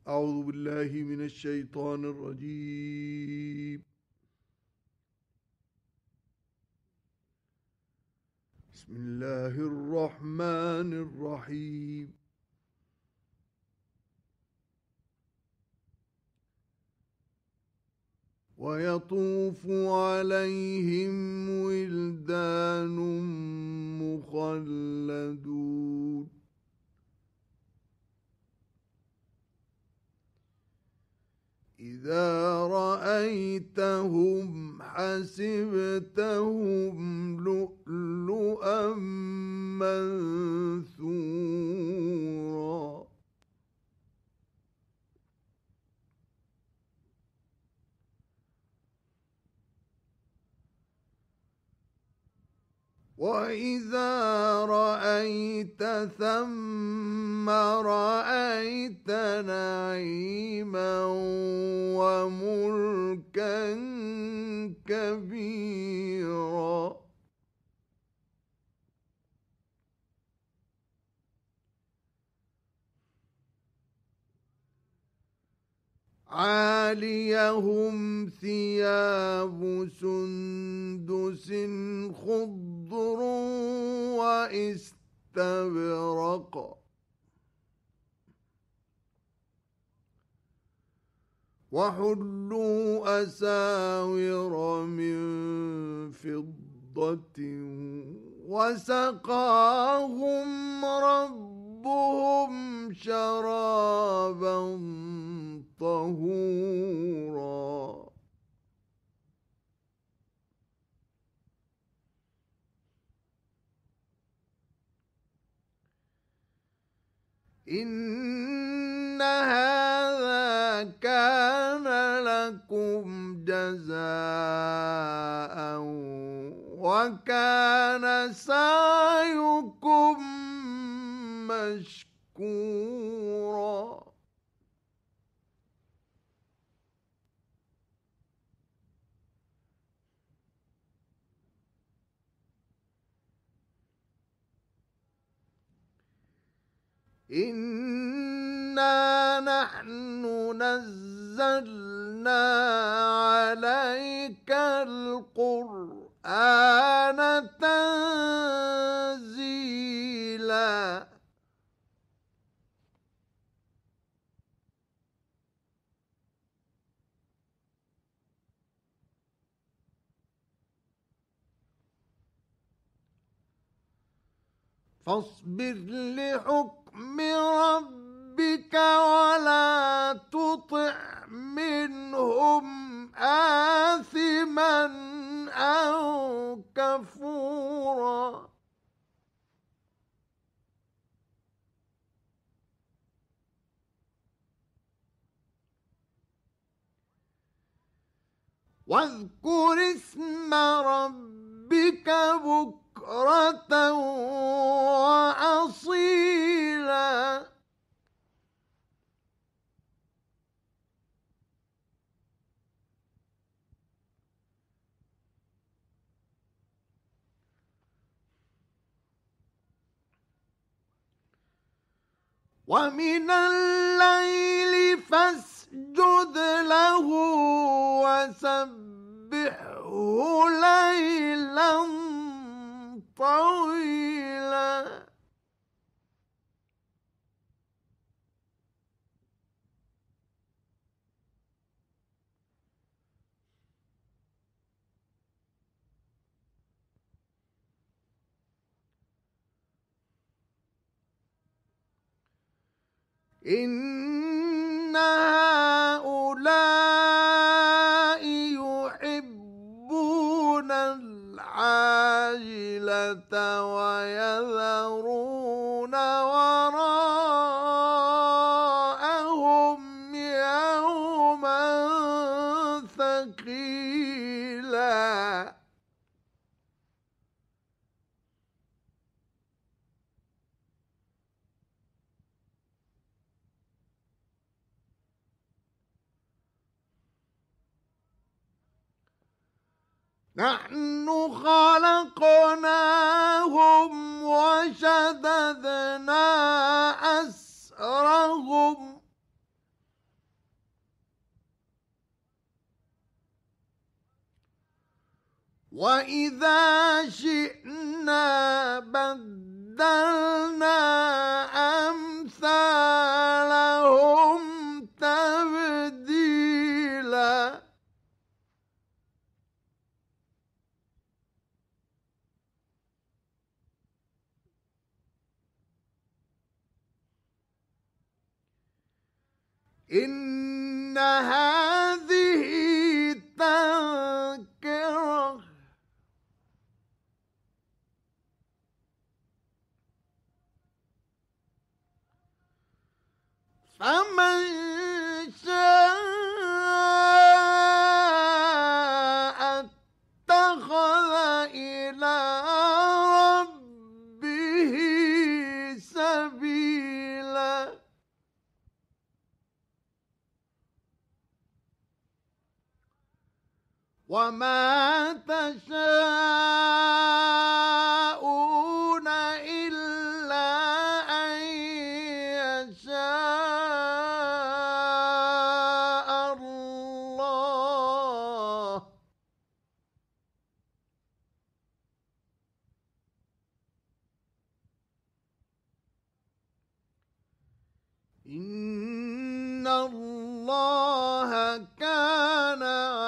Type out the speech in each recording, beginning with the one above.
أعوذ بالله من الشيطان الرجيم. بسم الله الرحمن الرحيم. ويطوف عليهم ولدان مخلدون إذا رأيتهم حسبتهم لؤلؤا منثورا وإذا رأيت ثم رأيت نعيما وملكا كبيرا عاليهم ثياب سندس خضر واستبرق وحلوا أساور من فضة وسقاهم ربهم شرابا طهورا إن هذا كان لكم جزاء وكان سعيكم مشكورا إنا نحن نزلنا عليك القرآن تنزيلا فاصبر لحكم ربك ولا تطع منهم آثما أو كفورا واذكر اسم ربك بكرة وأصيلا ومن الليل فاسجد له وسبحه ليلا طويلا إن هؤلاء يحبون العاجلة ويذرون وراءهم يوما ثقيلا نحن خلقناهم وشددنا أسرهم وإذا شئنا بدلنا أمثالهم تبديلا إن هذه تذكرة فمن شاء اتخذ إلى ربه سبيلا وما تشاءون إلا أن يشاء الله إن الله كان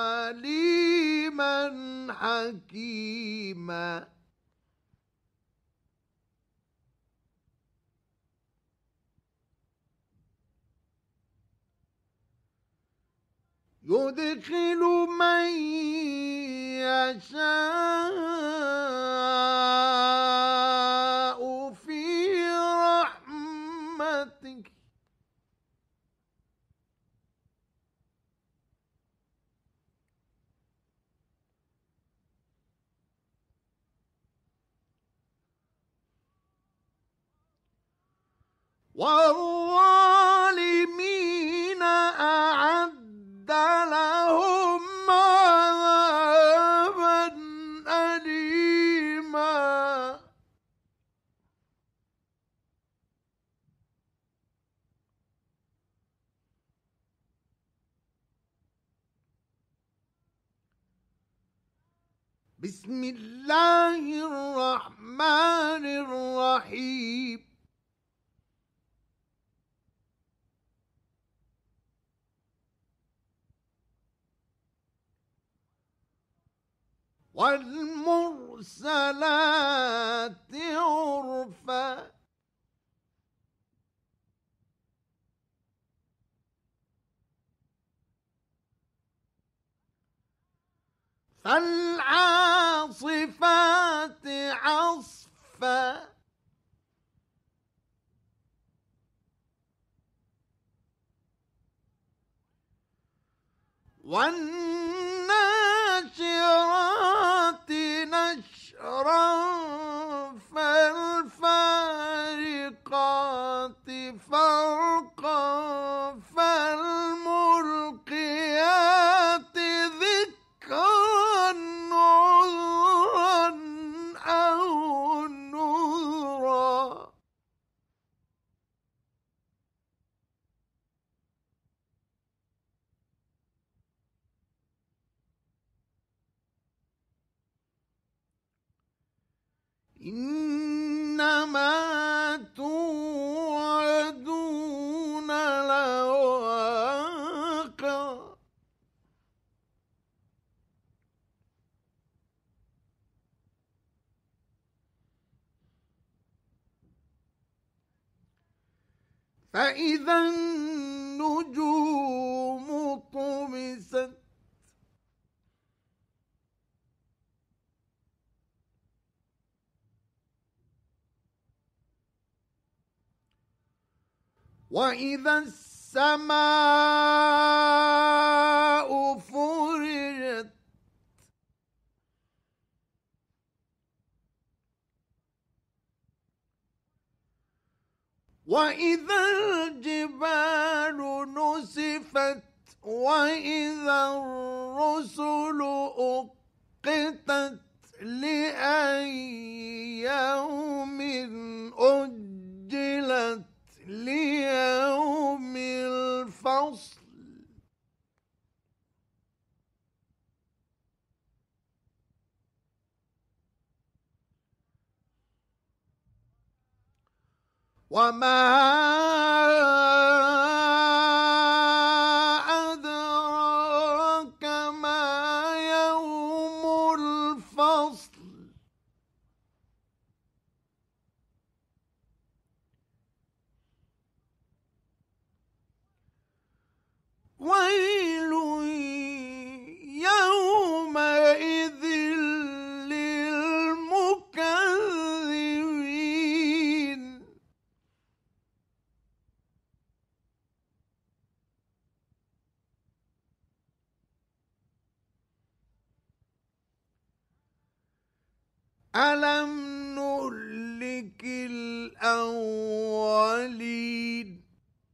عليما حكيما يدخل من يشاء في رحمته والظالمين أعد لهم عذابا أليما بسم الله الرحمن الرحيم والمرسلات عرفا فالعاصفات عصفا والناشرات نشرا فالفارقات فرقا فالملقيات ذكرا عذرا أو نذرا إنما توعدون لواقع فإذا النجوم طمست وإذا السماء فرجت وإذا الجبال نسفت وإذا الرسل أقتت لأي يوم أجلت ليوم الفصل وما أدراك ما يوم الفصل ويل يومئذ للمكذبين ألم نهلك الأولين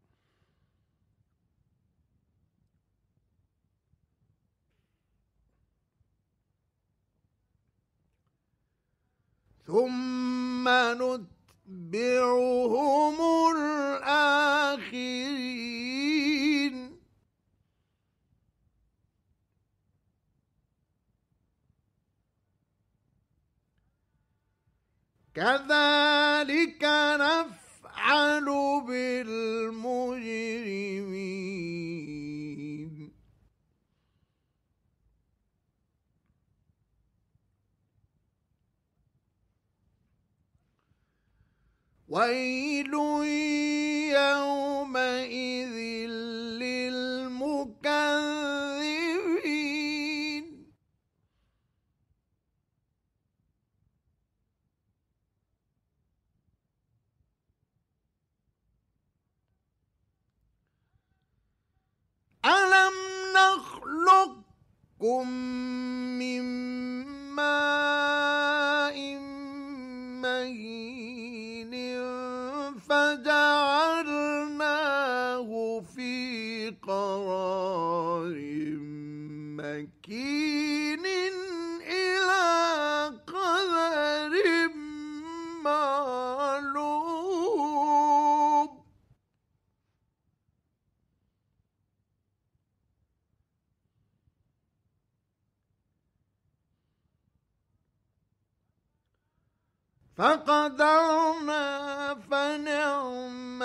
ثم نتبعهم الآخرين كذلك نفعل بالمجرمين ويل يومئذ للمكذبين ألم نخلقكم من ماء مهين فجعلناه في قرار مكين إلى قدر معلوم فقدرنا فنعم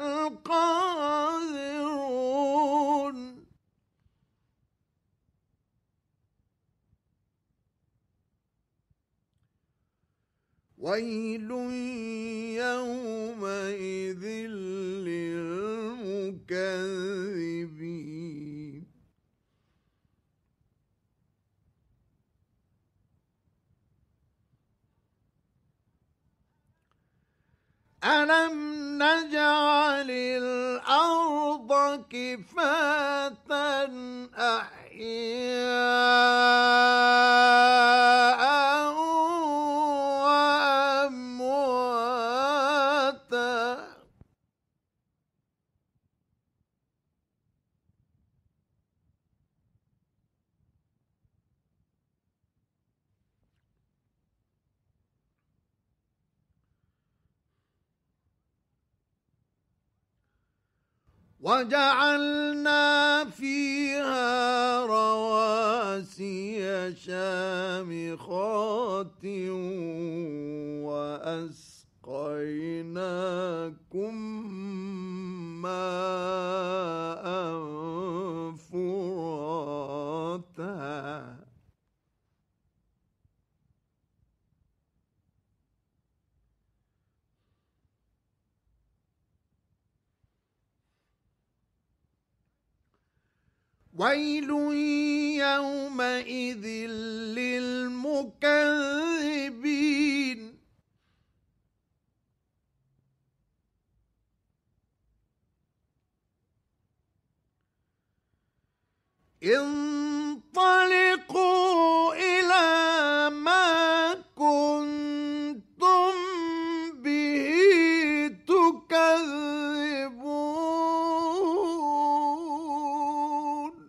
القادرون ويل يومئذ للمكذبين ألم نجعل الأرض كفاتا أحياء وأمواتا وجعلنا فيها رواسي شامخات وأسقيناكم ماء فراتا ويل يومئذ للمكذبين انطلقوا إلى ما كنتم به تكذبون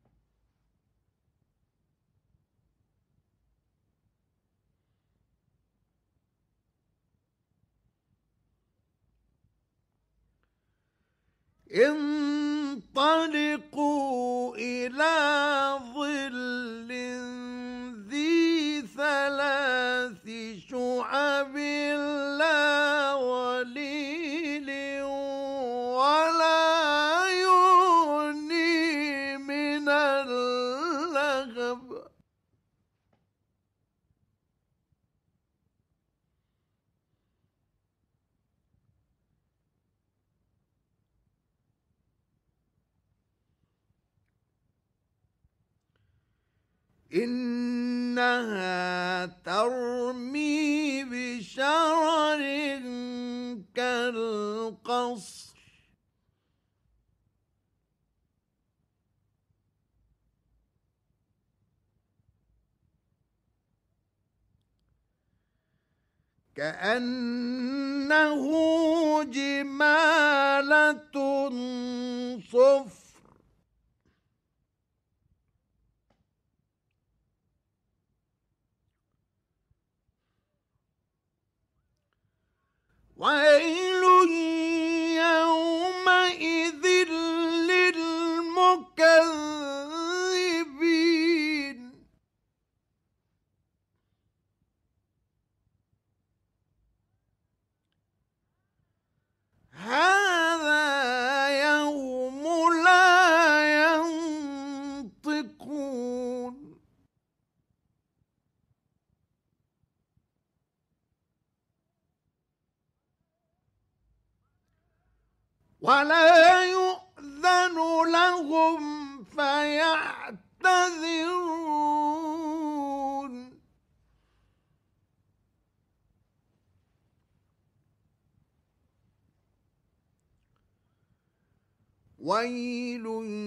انطلقوا إلى ظل ذي ثلاث شعب لا ظليل إنها ترمي بشرر كالقصر كأنه جمالة صفر ويل يومئذ للمكذبين هذا يوم لا ينطقون ولا يؤذن لهم فيعتذرون ويل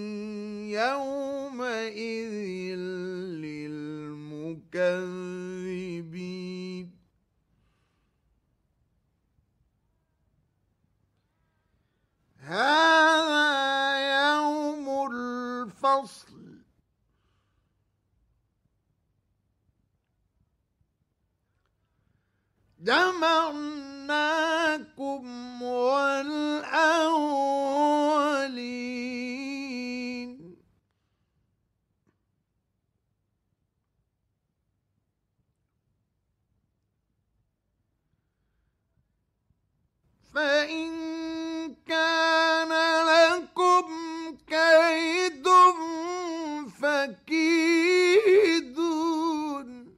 يومئذ للمكذبين هذا يوم الفصل جمعناكم والأولين فإن كان لكم كيد فكيدون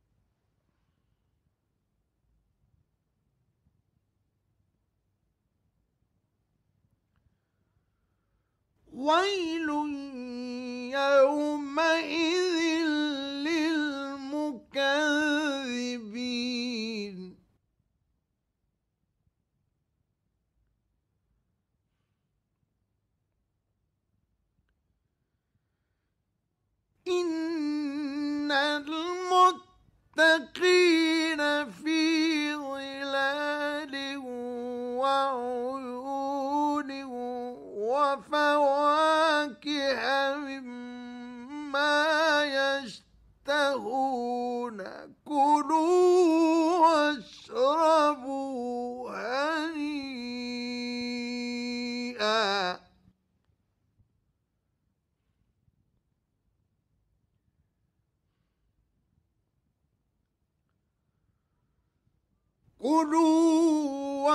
ويل يومئذ للمكذبين إن المتقين في ظلال وعيون وفواكه مما يشتهون كلوا واشربوا هنيئا كلوا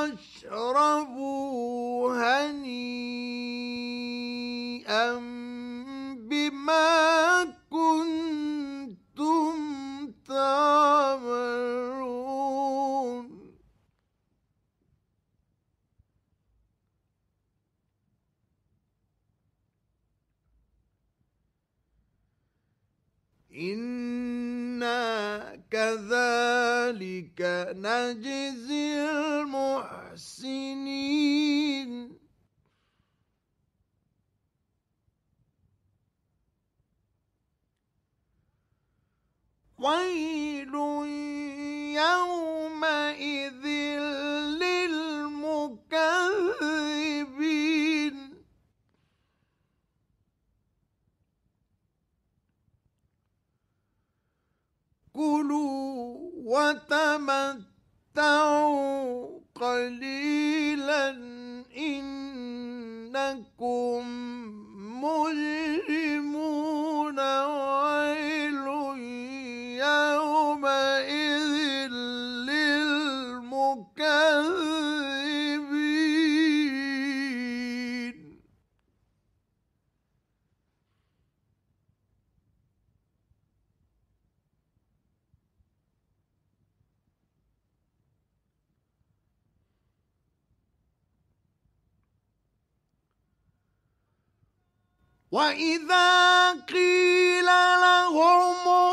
واشربوا هنيئا بما كنتم تعملون إنا كذلك نجزي المحسنين ويل يومئذ للمكذبين كلوا وتمتعوا قليلا إنكم مجرمون ويل يومئذ للمكذبين وإذا قيل لهم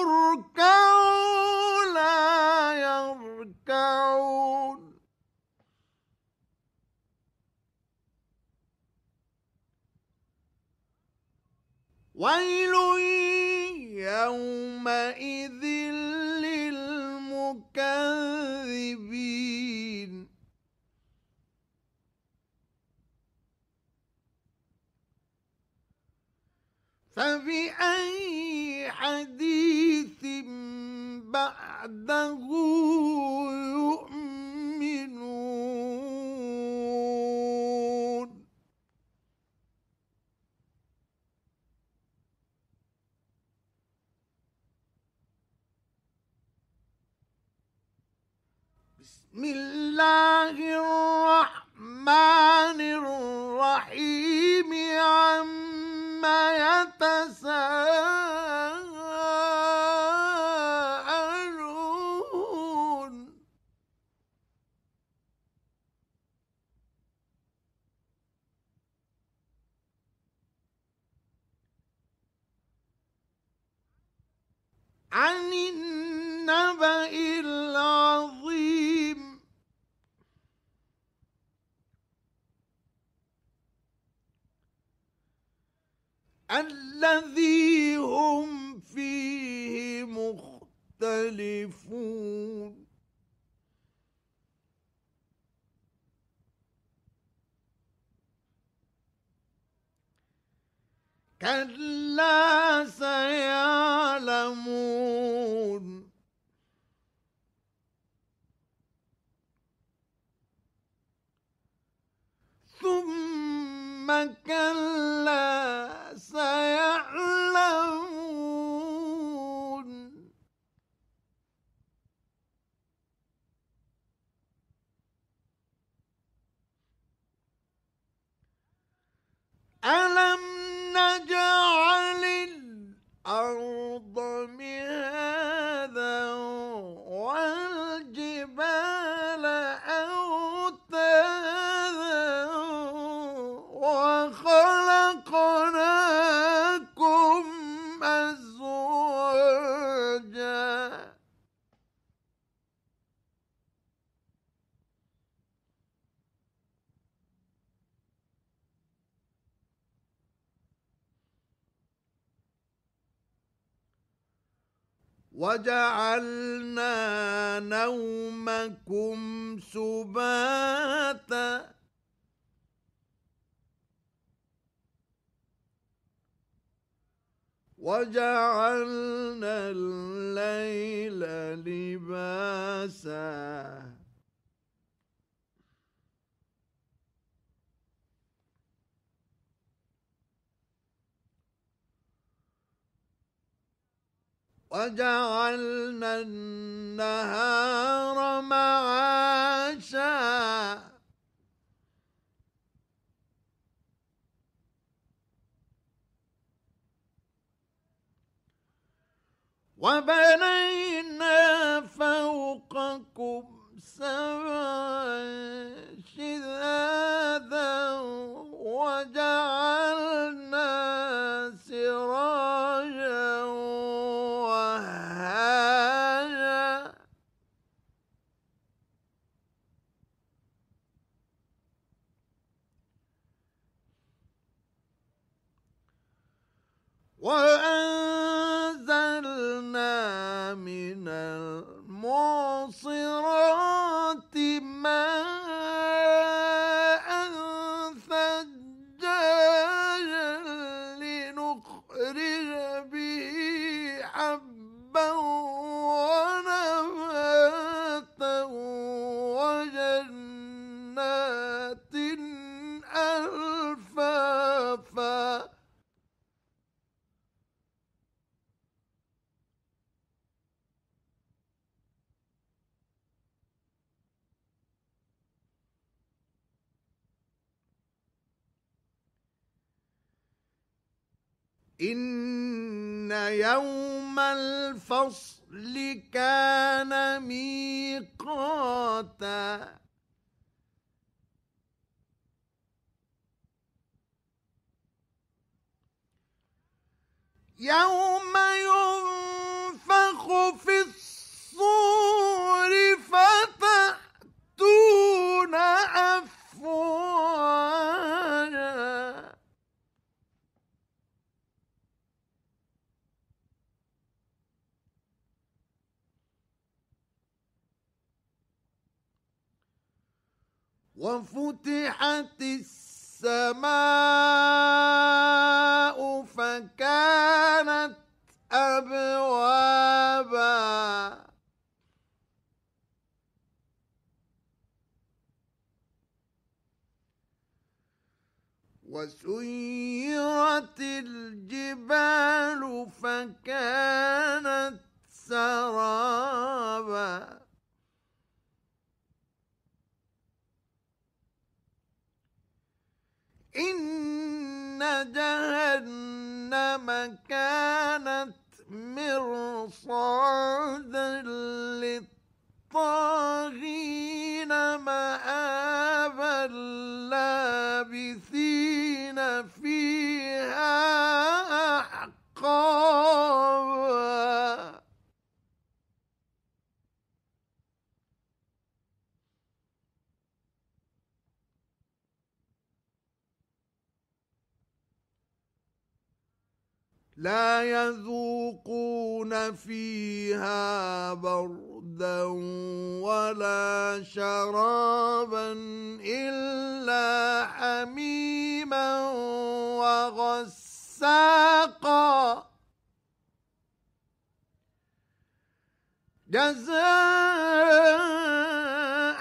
ويل يومئذ للمكذبين فبأي حديث بعده يؤمنون بسم الله الرحمن الرحيم عما يتساءلون عن النبأ العظيم الذي هم فيه مختلفون كلا سيعلمون ثم كلا سيعلمون ألم نجعل الأرض مهادا والجبال أوتادا وخلقناكم أزواجا وجعلنا نومكم سباتا وجعلنا الليل لباسا وجعلنا النهار معاشا وبنينا فوقكم سبعا شدادا وجعلنا سراجا وهاجا وأنزلنا من المعصرات ماء ثجاجا لنخرج به حبا ونباتا وجنات ألفافا إن يوم الفصل كان ميقاتا يوم ينفخ في الصور فتأتون أفواجا وفتحت السماء فكانت أبوابا وسيرت الجبال فكانت سرابا إن جهنم كانت مرصادا للطاغين مآبا لابثين فيها أحقابا لا يذوقون فيها بردا ولا شرابا إلا حميما وغساقا جزاء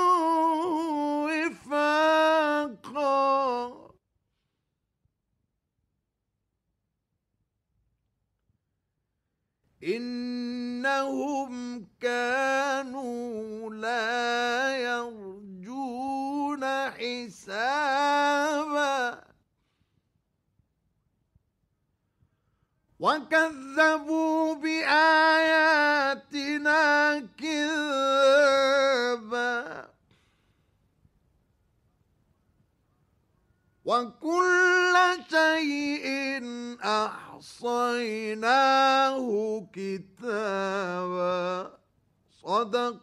وفاقا إنهم كانوا لا يرجون حسابا وكذبوا بآياتنا كذابا وكل شيء أحصيناه كتابا صدق